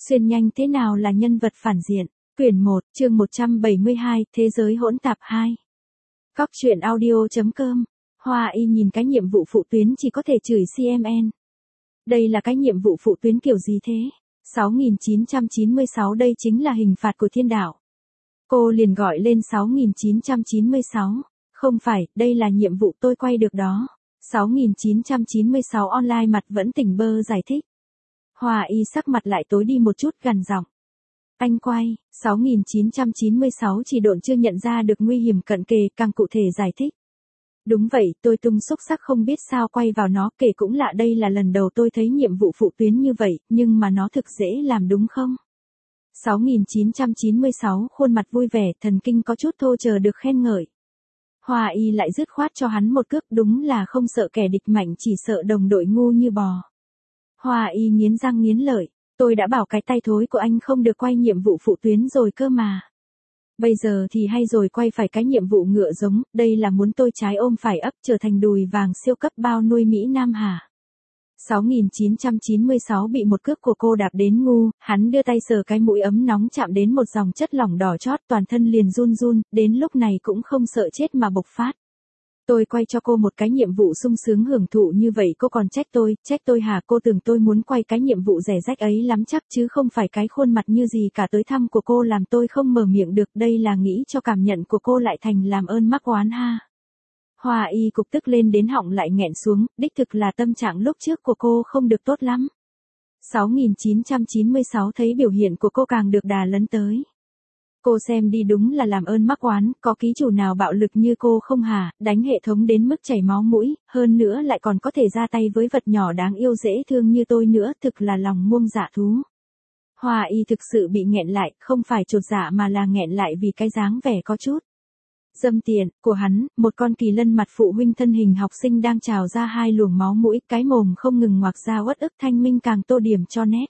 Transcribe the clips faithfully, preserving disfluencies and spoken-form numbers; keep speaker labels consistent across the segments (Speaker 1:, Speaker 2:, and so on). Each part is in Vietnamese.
Speaker 1: Xuyên nhanh thế nào là nhân vật phản diện? Quyển một, chương một trăm bảy mươi hai, Thế giới hỗn tạp hai. Cóc truyện audio chấm com. Hoa Y nhìn cái nhiệm vụ phụ tuyến chỉ có thể chửi xê em en. Đây là cái nhiệm vụ phụ tuyến kiểu gì thế? sáu nghìn chín trăm chín mươi sáu đây chính là hình phạt của thiên đạo. Cô liền gọi lên sáu nghìn chín trăm chín mươi sáu. Không phải, đây là nhiệm vụ tôi quay được đó. sáu nghìn chín trăm chín mươi sáu online mặt vẫn tỉnh bơ giải thích. Hoa Y sắc mặt lại tối đi một chút gằn giọng. Anh quay, sáu nghìn chín trăm chín mươi sáu chỉ độn chưa nhận ra được nguy hiểm cận kề, càng cụ thể giải thích. Đúng vậy, tôi tung xúc sắc không biết sao quay vào nó, kể cũng lạ đây là lần đầu tôi thấy nhiệm vụ phụ tuyến như vậy, nhưng mà nó thực dễ làm đúng không? sáu nghìn chín trăm chín mươi sáu khuôn mặt vui vẻ, thần kinh có chút thô chờ được khen ngợi. Hoa Y lại dứt khoát cho hắn một cước, đúng là không sợ kẻ địch mạnh chỉ sợ đồng đội ngu như bò. Hoa Y nghiến răng nghiến lợi, tôi đã bảo cái tay thối của anh không được quay nhiệm vụ phụ tuyến rồi cơ mà. Bây giờ thì hay rồi, quay phải cái nhiệm vụ ngựa giống, đây là muốn tôi trái ôm phải ấp trở thành đùi vàng siêu cấp bao nuôi Mỹ Nam hả? sáu nghìn chín trăm chín mươi sáu bị một cước của cô đạp đến ngu, hắn đưa tay sờ cái mũi ấm nóng chạm đến một dòng chất lỏng đỏ chót, toàn thân liền run run, đến lúc này cũng không sợ chết mà bộc phát. Tôi quay cho cô một cái nhiệm vụ sung sướng hưởng thụ như vậy cô còn trách tôi, trách tôi hả? Cô tưởng tôi muốn quay cái nhiệm vụ rẻ rách ấy lắm chắc chứ không phải cái khuôn mặt như gì cả tới thăm của cô làm tôi không mở miệng được, đây là nghĩ cho cảm nhận của cô lại thành làm ơn mắc oán ha. Hoa Y cục tức lên đến họng lại nghẹn xuống, đích thực là tâm trạng lúc trước của cô không được tốt lắm. sáu nghìn chín trăm chín mươi sáu thấy biểu hiện của cô càng được đà lấn tới. Cô xem đi, đúng là làm ơn mắc oán, có ký chủ nào bạo lực như cô không hả, đánh hệ thống đến mức chảy máu mũi, hơn nữa lại còn có thể ra tay với vật nhỏ đáng yêu dễ thương như tôi nữa, thực là lòng muông dạ thú. Hoa Y thực sự bị nghẹn lại, không phải chột dạ mà là nghẹn lại vì cái dáng vẻ có chút dâm tiện của hắn, một con kỳ lân mặt phụ huynh thân hình học sinh đang trào ra hai luồng máu mũi, cái mồm không ngừng ngoạc ra uất ức thanh minh càng tô điểm cho nét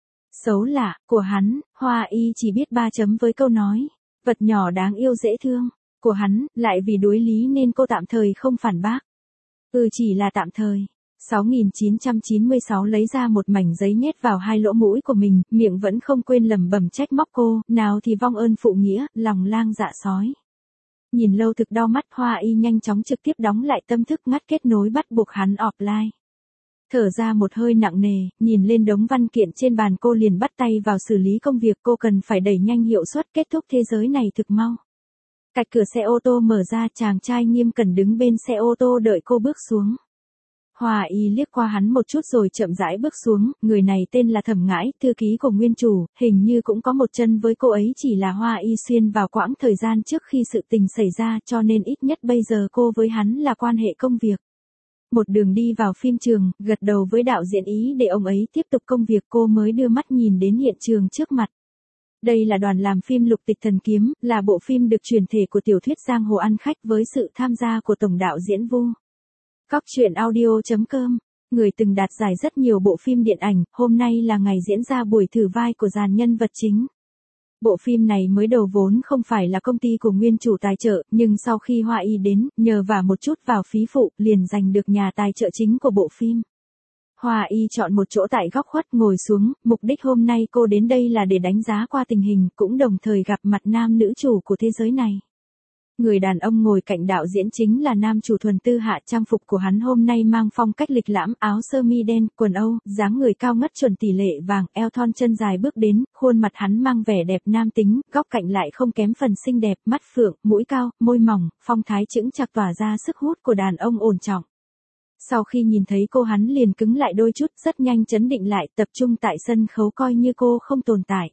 Speaker 1: xấu lạ của hắn. Hoa Y chỉ biết ba chấm với câu nói vật nhỏ đáng yêu dễ thương của hắn, lại vì đối lý nên cô tạm thời không phản bác. Ừ, chỉ là tạm thời. sáu nghìn chín trăm chín mươi sáu lấy ra một mảnh giấy nhét vào hai lỗ mũi của mình, miệng vẫn không quên lẩm bẩm trách móc cô, nào thì vong ơn phụ nghĩa, lòng lang dạ sói. Nhìn lâu thực đau mắt, Hoa Y nhanh chóng trực tiếp đóng lại tâm thức ngắt kết nối bắt buộc hắn offline. Thở ra một hơi nặng nề, nhìn lên đống văn kiện trên bàn cô liền bắt tay vào xử lý công việc, cô cần phải đẩy nhanh hiệu suất kết thúc thế giới này thực mau. Cạch cửa xe ô tô mở ra, chàng trai nghiêm cẩn đứng bên xe ô tô đợi cô bước xuống. Hoa Y liếc qua hắn một chút rồi chậm rãi bước xuống, người này tên là Thẩm Ngãi, thư ký của nguyên chủ, hình như cũng có một chân với cô ấy, chỉ là Hoa Y xuyên vào quãng thời gian trước khi sự tình xảy ra cho nên ít nhất bây giờ cô với hắn là quan hệ công việc. Một đường đi vào phim trường, gật đầu với đạo diễn ý để ông ấy tiếp tục công việc, cô mới đưa mắt nhìn đến hiện trường trước mặt. Đây là đoàn làm phim Lục Tịch Thần Kiếm, là bộ phim được chuyển thể của tiểu thuyết Giang Hồ Ăn Khách với sự tham gia của tổng đạo diễn Vu. Cóc truyện audio chấm com, người từng đạt giải rất nhiều bộ phim điện ảnh, hôm nay là ngày diễn ra buổi thử vai của dàn nhân vật chính. Bộ phim này mới đầu vốn không phải là công ty của nguyên chủ tài trợ, nhưng sau khi Hoa Y đến, nhờ vả một chút vào phí phụ, liền giành được nhà tài trợ chính của bộ phim. Hoa Y chọn một chỗ tại góc khuất ngồi xuống, mục đích hôm nay cô đến đây là để đánh giá qua tình hình, cũng đồng thời gặp mặt nam nữ chủ của thế giới này. Người đàn ông ngồi cạnh đạo diễn chính là nam chủ Thuần Tư Hạ, trang phục của hắn hôm nay mang phong cách lịch lãm, áo sơ mi đen, quần Âu, dáng người cao ngất chuẩn tỷ lệ vàng, eo thon chân dài bước đến, khuôn mặt hắn mang vẻ đẹp nam tính, góc cạnh lại không kém phần xinh đẹp, mắt phượng, mũi cao, môi mỏng, phong thái chững chạc tỏa ra sức hút của đàn ông ổn trọng. Sau khi nhìn thấy cô hắn liền cứng lại đôi chút, rất nhanh chấn định lại, tập trung tại sân khấu coi như cô không tồn tại.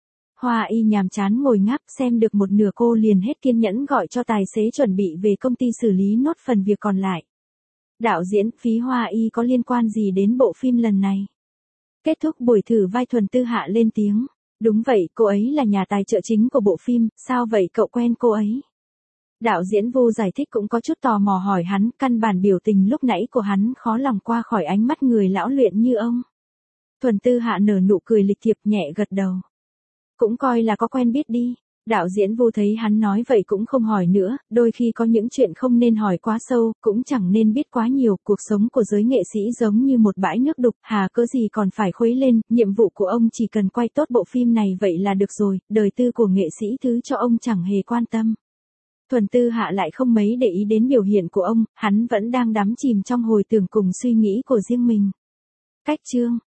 Speaker 1: Hoa Y nhàm chán ngồi ngáp, xem được một nửa cô liền hết kiên nhẫn gọi cho tài xế chuẩn bị về công ty xử lý nốt phần việc còn lại. Đạo diễn, phí Hoa Y có liên quan gì đến bộ phim lần này? Kết thúc buổi thử vai, Thuần Tư Hạ lên tiếng. Đúng vậy, cô ấy là nhà tài trợ chính của bộ phim, sao vậy cậu quen cô ấy? Đạo diễn Vu giải thích cũng có chút tò mò hỏi hắn, căn bản biểu tình lúc nãy của hắn khó lòng qua khỏi ánh mắt người lão luyện như ông. Thuần Tư Hạ nở nụ cười lịch thiệp nhẹ gật đầu. Cũng coi là có quen biết đi. Đạo diễn Vu thấy hắn nói vậy cũng không hỏi nữa, đôi khi có những chuyện không nên hỏi quá sâu, cũng chẳng nên biết quá nhiều, cuộc sống của giới nghệ sĩ giống như một bãi nước đục, hà cớ gì còn phải khuấy lên, nhiệm vụ của ông chỉ cần quay tốt bộ phim này vậy là được rồi, đời tư của nghệ sĩ thứ cho ông chẳng hề quan tâm. Thuần Tư Hạ lại không mấy để ý đến biểu hiện của ông, hắn vẫn đang đắm chìm trong hồi tưởng cùng suy nghĩ của riêng mình. Cách chương